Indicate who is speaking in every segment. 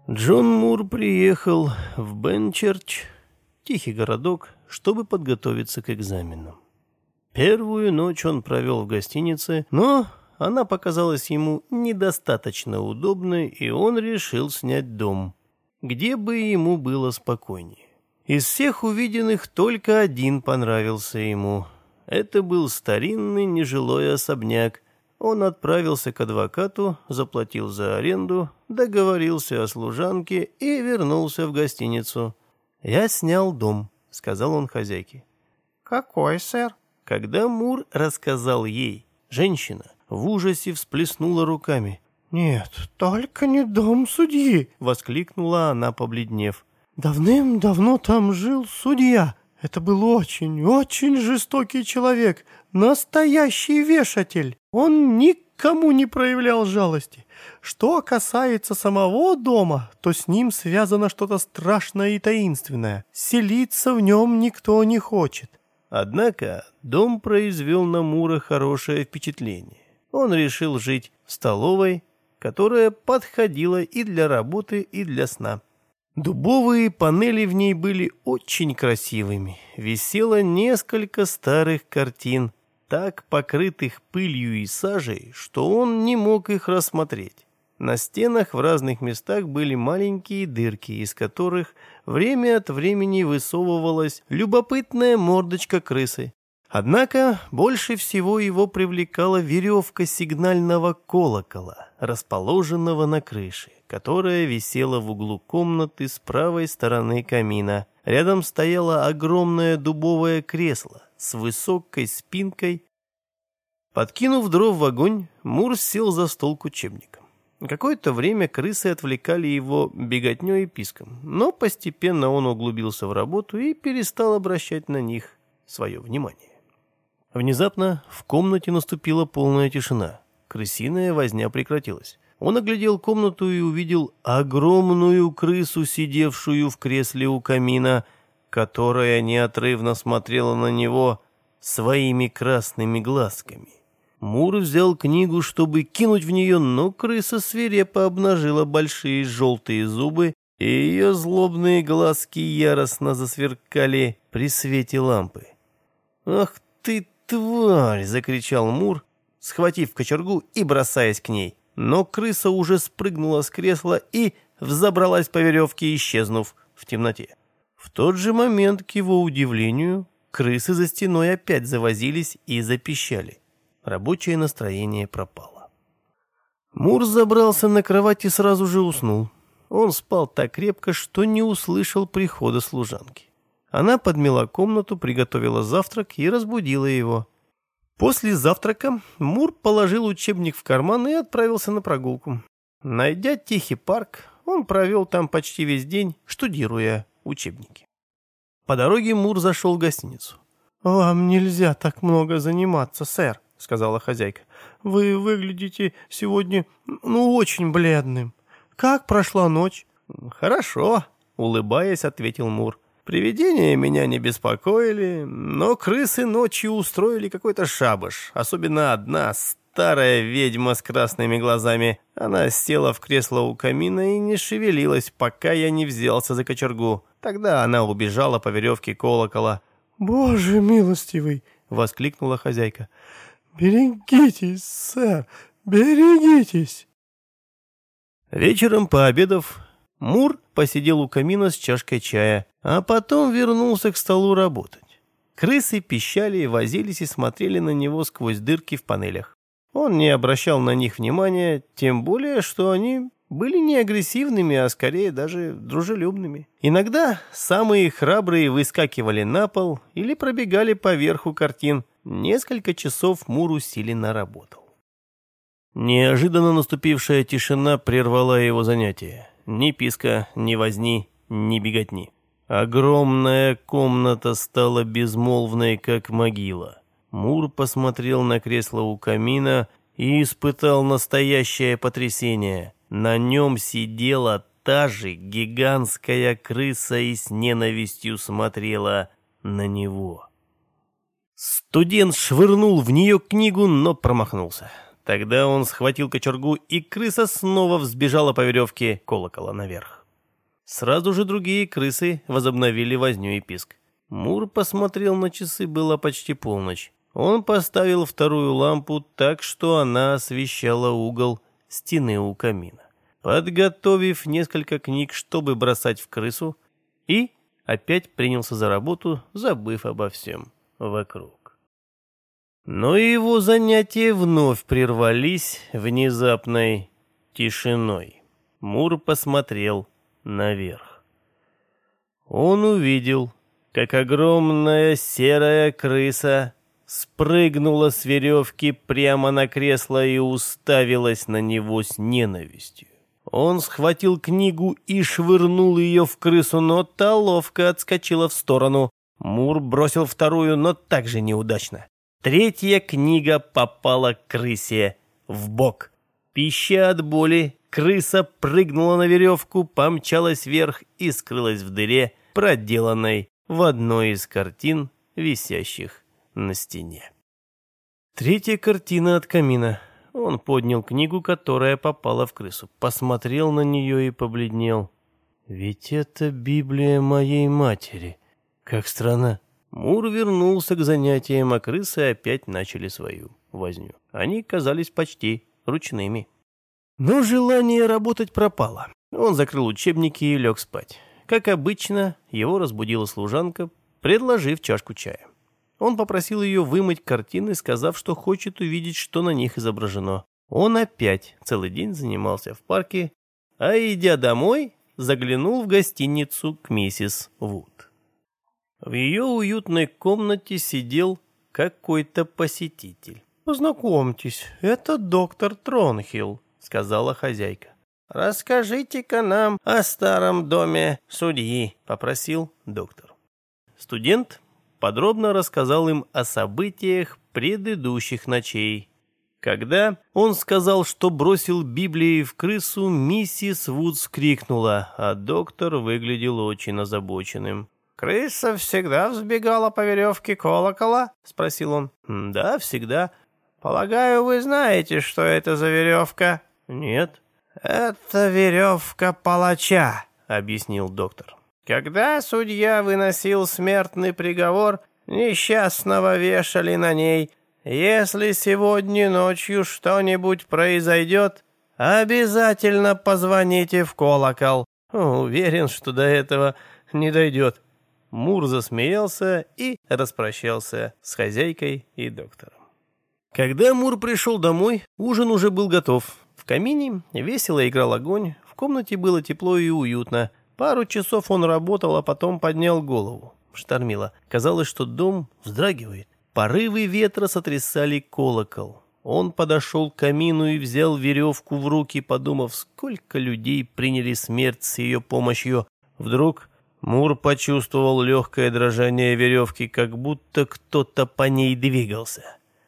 Speaker 1: Джон Мур приехал в Бенчерч, тихий городок, чтобы подготовиться к экзаменам. Первую ночь он провел в гостинице, но она показалась ему недостаточно удобной, и он решил снять дом, где бы ему было спокойнее. Из всех увиденных только один понравился ему. Это был старинный нежилой особняк. Он отправился к адвокату, заплатил за аренду, договорился о служанке и вернулся в гостиницу. «Я снял дом», — сказал он хозяйке.
Speaker 2: «Какой, сэр?»
Speaker 1: Когда Мур рассказал ей, женщина в ужасе всплеснула руками.
Speaker 2: «Нет, только не дом судьи!»
Speaker 1: — воскликнула она, побледнев.
Speaker 2: «Давным-давно там жил судья. Это был очень жестокий человек, настоящий вешатель. Он никому не проявлял жалости. Что касается самого дома, то с ним связано что-то страшное и таинственное. Селиться в нем никто не хочет».
Speaker 1: Однако дом произвел на Мура хорошее впечатление. Он решил жить в столовой, которая подходила и для работы, и для сна. Дубовые панели в ней были очень красивыми. Висело несколько старых картин, так покрытых пылью и сажей, что он не мог их рассмотреть. На стенах в разных местах были маленькие дырки, из которых время от времени высовывалась любопытная мордочка крысы. Однако больше всего его привлекала веревка сигнального колокола, расположенного на крыше, которая висела в углу комнаты с правой стороны камина. Рядом стояло огромное дубовое кресло с высокой спинкой. Подкинув дров в огонь, Мур сел за стол к учебникам. Какое-то время крысы отвлекали его беготней и писком, но постепенно он углубился в работу и перестал обращать на них свое внимание. Внезапно в комнате наступила полная тишина. Крысиная возня прекратилась. Он оглядел комнату и увидел огромную крысу, сидевшую в кресле у камина, которая неотрывно смотрела на него своими красными глазками. Мур взял книгу, чтобы кинуть в нее, но крыса свирепо обнажила большие желтые зубы, и ее злобные глазки яростно засверкали при свете лампы. «Ах ты, тварь!» — закричал Мур, схватив кочергу и бросаясь к ней. Но крыса уже спрыгнула с кресла и взобралась по веревке, исчезнув в темноте. В тот же момент, к его удивлению, крысы за стеной опять завозились и запищали. Рабочее настроение пропало. Мур забрался на кровать и сразу же уснул. Он спал так крепко, что не услышал прихода служанки. Она подмела комнату, приготовила завтрак и разбудила его. После завтрака Мур положил учебник в карман и отправился на прогулку. Найдя тихий парк, он провел там почти весь день, штудируя учебники. По дороге Мур зашел в гостиницу.
Speaker 2: «Вам нельзя так много заниматься, сэр», — сказала хозяйка. «Вы выглядите сегодня, очень бледным. Как прошла ночь?»
Speaker 1: «Хорошо», — улыбаясь, ответил Мур. «Привидения меня не беспокоили, но крысы ночью устроили какой-то шабаш, особенно одна старая ведьма с красными глазами. Она села в кресло у камина и не шевелилась, пока я не взялся за кочергу. Тогда она убежала по веревке колокола».
Speaker 2: «Боже милостивый!» —
Speaker 1: воскликнула хозяйка.
Speaker 2: «Берегитесь, сэр, берегитесь!»
Speaker 1: Вечером, пообедав, Мур посидел у камина с чашкой чая, а потом вернулся к столу работать. Крысы пищали, возились и смотрели на него сквозь дырки в панелях. Он не обращал на них внимания, тем более, что они были не агрессивными, а скорее даже дружелюбными. Иногда самые храбрые выскакивали на пол или пробегали по верху картин. Несколько часов Мур усиленно работал. Неожиданно наступившая тишина прервала его занятие. Ни писка, ни возни, ни беготни. Огромная комната стала безмолвной, как могила. Мур посмотрел на кресло у камина и испытал настоящее потрясение. На нем сидела та же гигантская крыса и с ненавистью смотрела на него. Студент швырнул в нее книгу, но промахнулся. Тогда он схватил кочергу, и крыса снова взбежала по веревке колокола наверх. Сразу же другие крысы возобновили возню и писк. Мур посмотрел на часы, было почти полночь. Он поставил вторую лампу так, что она освещала угол стены у камина, подготовив несколько книг, чтобы бросать в крысу, и опять принялся за работу, забыв обо всем вокруг. Но его занятия вновь прервались внезапной тишиной. Мур посмотрел наверх. Он увидел, как огромная серая крыса спрыгнула с веревки прямо на кресло и уставилась на него с ненавистью. Он схватил книгу и швырнул ее в крысу, но та ловко отскочила в сторону. Мур бросил вторую, но также неудачно. Третья книга попала крысе в бок. Пища от боли, крыса прыгнула на веревку, помчалась вверх и скрылась в дыре, проделанной в одной из картин, висящих на стене. Третья картина от камина. Он поднял книгу, которая попала в крысу, посмотрел на нее и побледнел. Ведь это Библия моей матери. Как странно. Мур вернулся к занятиям, а крысы опять начали свою возню. Они казались почти ручными. Но желание работать пропало. Он закрыл учебники и лег спать. Как обычно, его разбудила служанка, предложив чашку чая. Он попросил ее вымыть картины, сказав, что хочет увидеть, что на них изображено. Он опять целый день занимался в парке, а, идя домой, заглянул в гостиницу к миссис Вуд. В ее уютной комнате сидел какой-то посетитель.
Speaker 2: «Познакомьтесь, это доктор Тронхилл», — сказала хозяйка.
Speaker 1: «Расскажите-ка нам о старом доме судьи», — попросил доктор. Студент подробно рассказал им о событиях предыдущих ночей. Когда он сказал, что бросил Библию в крысу, миссис Вуд вскрикнула, а доктор выглядел очень озабоченным. «Крыса всегда взбегала по веревке колокола?» — спросил он. «Да, всегда». «Полагаю, вы знаете, что это за веревка?» «Нет». «Это веревка палача», — объяснил доктор. «Когда судья выносил смертный приговор, несчастного вешали на ней. Если сегодня ночью что-нибудь произойдет, обязательно позвоните в колокол». «Уверен, что до этого не дойдет». Мур засмеялся и распрощался с хозяйкой и доктором. Когда Мур пришел домой, ужин уже был готов. В камине весело играл огонь, в комнате было тепло и уютно. Пару часов он работал, а потом поднял голову. Штормило. Казалось, что дом вздрагивает. Порывы ветра сотрясали колокол. Он подошел к камину и взял веревку в руки, подумав, сколько людей приняли смерть с ее помощью. Вдруг Мур почувствовал легкое дрожание веревки, как будто кто-то по ней двигался.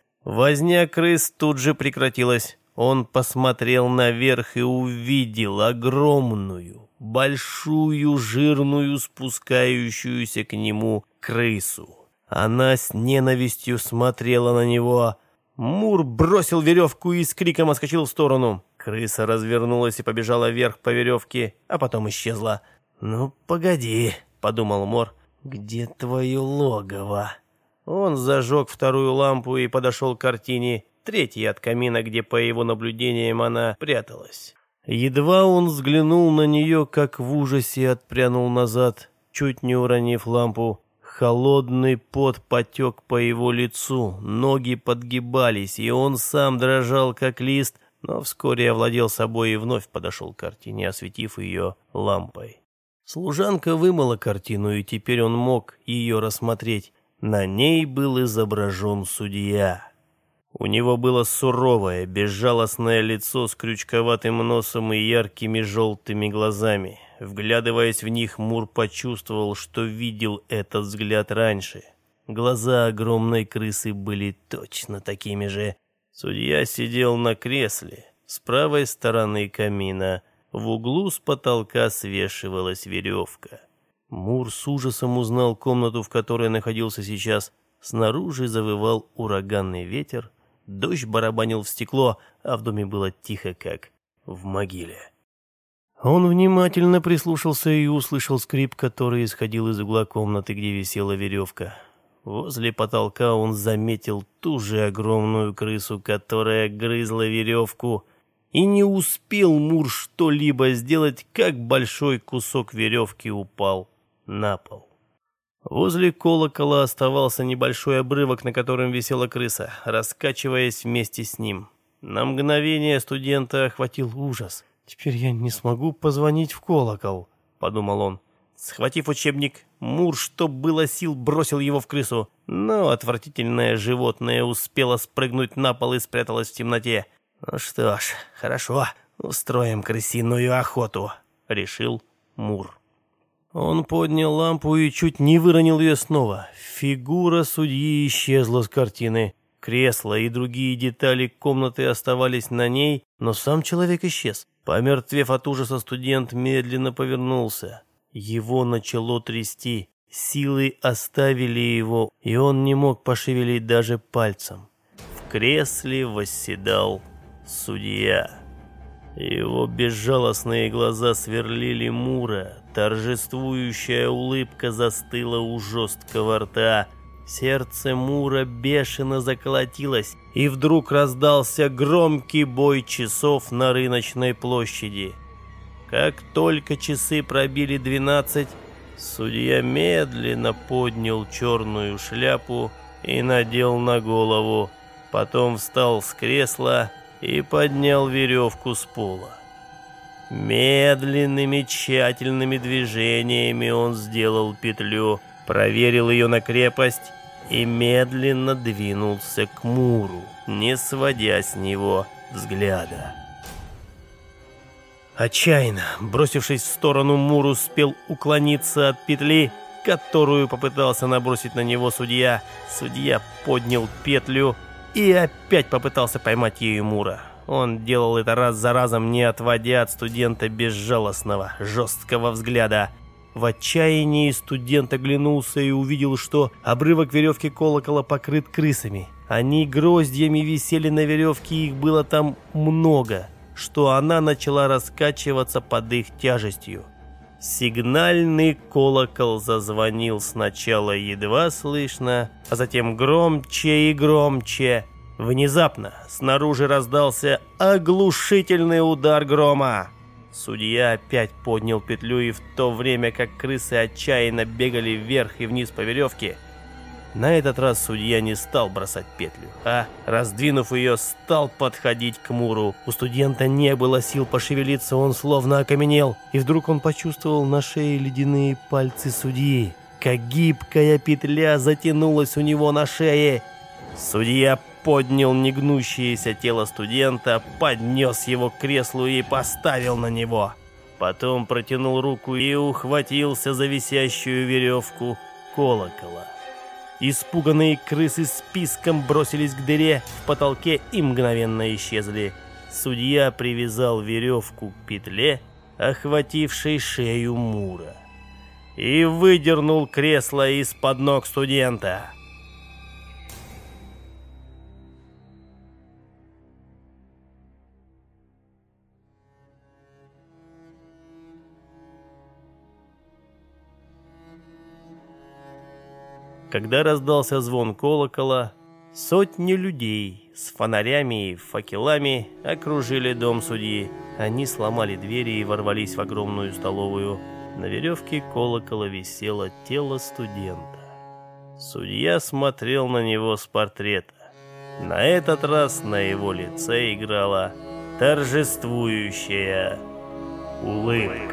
Speaker 1: Возня крыс тут же прекратилась. Он посмотрел наверх и увидел огромную, большую, жирную, спускающуюся к нему крысу. Она с ненавистью смотрела на него. Мур бросил веревку и с криком отскочил в сторону. Крыса развернулась и побежала вверх по веревке, а потом исчезла. «Ну, погоди», — подумал Мур, — «где твое логово?» Он зажег вторую лампу и подошел к картине, третьей от камина, где, по его наблюдениям, она пряталась. Едва он взглянул на нее, как в ужасе отпрянул назад, чуть не уронив лампу. Холодный пот потек по его лицу, ноги подгибались, и он сам дрожал, как лист, но вскоре овладел собой и вновь подошел к картине, осветив ее лампой. Служанка вымыла картину, и теперь он мог ее рассмотреть. На ней был изображен судья. У него было суровое, безжалостное лицо с крючковатым носом и яркими желтыми глазами. Вглядываясь в них, Мур почувствовал, что видел этот взгляд раньше. Глаза огромной крысы были точно такими же. Судья сидел на кресле с правой стороны камина. В углу с потолка свешивалась веревка. Мур с ужасом узнал комнату, в которой находился сейчас. Снаружи завывал ураганный ветер, дождь барабанил в стекло, а в доме было тихо, как в могиле. Он внимательно прислушался и услышал скрип, который исходил из угла комнаты, где висела веревка. Возле потолка он заметил ту же огромную крысу, которая грызла веревку, и не успел Мур что-либо сделать, как большой кусок веревки упал на пол. Возле колокола оставался небольшой обрывок, на котором висела крыса, раскачиваясь вместе с ним. На мгновение студента охватил ужас. «Теперь я не смогу позвонить в колокол», — подумал он. Схватив учебник, Мур, что было сил, бросил его в крысу, но отвратительное животное успело спрыгнуть на пол и спряталось в темноте. «Ну что ж, хорошо, устроим крысиную охоту», — решил Мур. Он поднял лампу и чуть не выронил ее снова. Фигура судьи исчезла с картины. Кресло и другие детали комнаты оставались на ней, но сам человек исчез. Помертвев от ужаса, студент медленно повернулся. Его начало трясти. Силы оставили его, и он не мог пошевелить даже пальцем. В кресле восседал судья. Его безжалостные глаза сверлили Мура. Торжествующая улыбка застыла у жесткого рта. Сердце Мура бешено заколотилось, и вдруг раздался громкий бой часов на рыночной площади. Как только часы пробили 12, судья медленно поднял черную шляпу и надел на голову. Потом встал с кресла и поднял веревку с пола. Медленными тщательными движениями он сделал петлю, проверил ее на крепость и медленно двинулся к Муру, не сводя с него взгляда. Отчаянно бросившись в сторону, Мур успел уклониться от петли, которую попытался набросить на него судья. Судья поднял петлю и опять попытался поймать ею Мура. Он делал это раз за разом, не отводя от студента безжалостного, жесткого взгляда. В отчаянии студент оглянулся и увидел, что обрывок веревки колокола покрыт крысами. Они гроздьями висели на веревке, их было там много, что она начала раскачиваться под их тяжестью. Сигнальный колокол зазвонил сначала едва слышно, а затем громче и громче. Внезапно снаружи раздался оглушительный удар грома. Судья опять поднял петлю, и в то время как крысы отчаянно бегали вверх и вниз по веревке, на этот раз судья не стал бросать петлю, а, раздвинув ее, стал подходить к Муру. У студента не было сил пошевелиться, он словно окаменел, и вдруг он почувствовал на шее ледяные пальцы судьи. Как гибкая петля затянулась у него на шее. Судья поднял негнущееся тело студента, поднес его к креслу и поставил на него. Потом протянул руку и ухватился за висящую веревку колокола. Испуганные крысы с писком бросились к дыре в потолке и мгновенно исчезли. Судья привязал веревку к петле, охватившей шею Мура, и выдернул кресло из-под ног студента. Когда раздался звон колокола, сотни людей с фонарями и факелами окружили дом судьи. Они сломали двери и ворвались в огромную столовую. На веревке колокола висело тело студента. Судья смотрел на него с портрета. На этот раз на его лице играла торжествующая улыбка.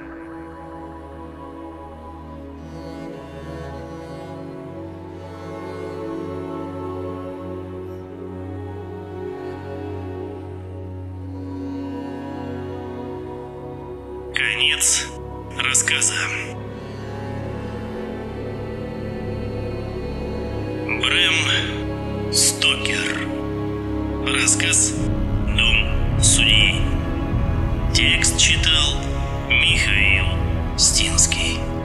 Speaker 3: Конец рассказа. Брэм Стокер. Рассказ «Дом судьи». Текст читал Михаил Стинский.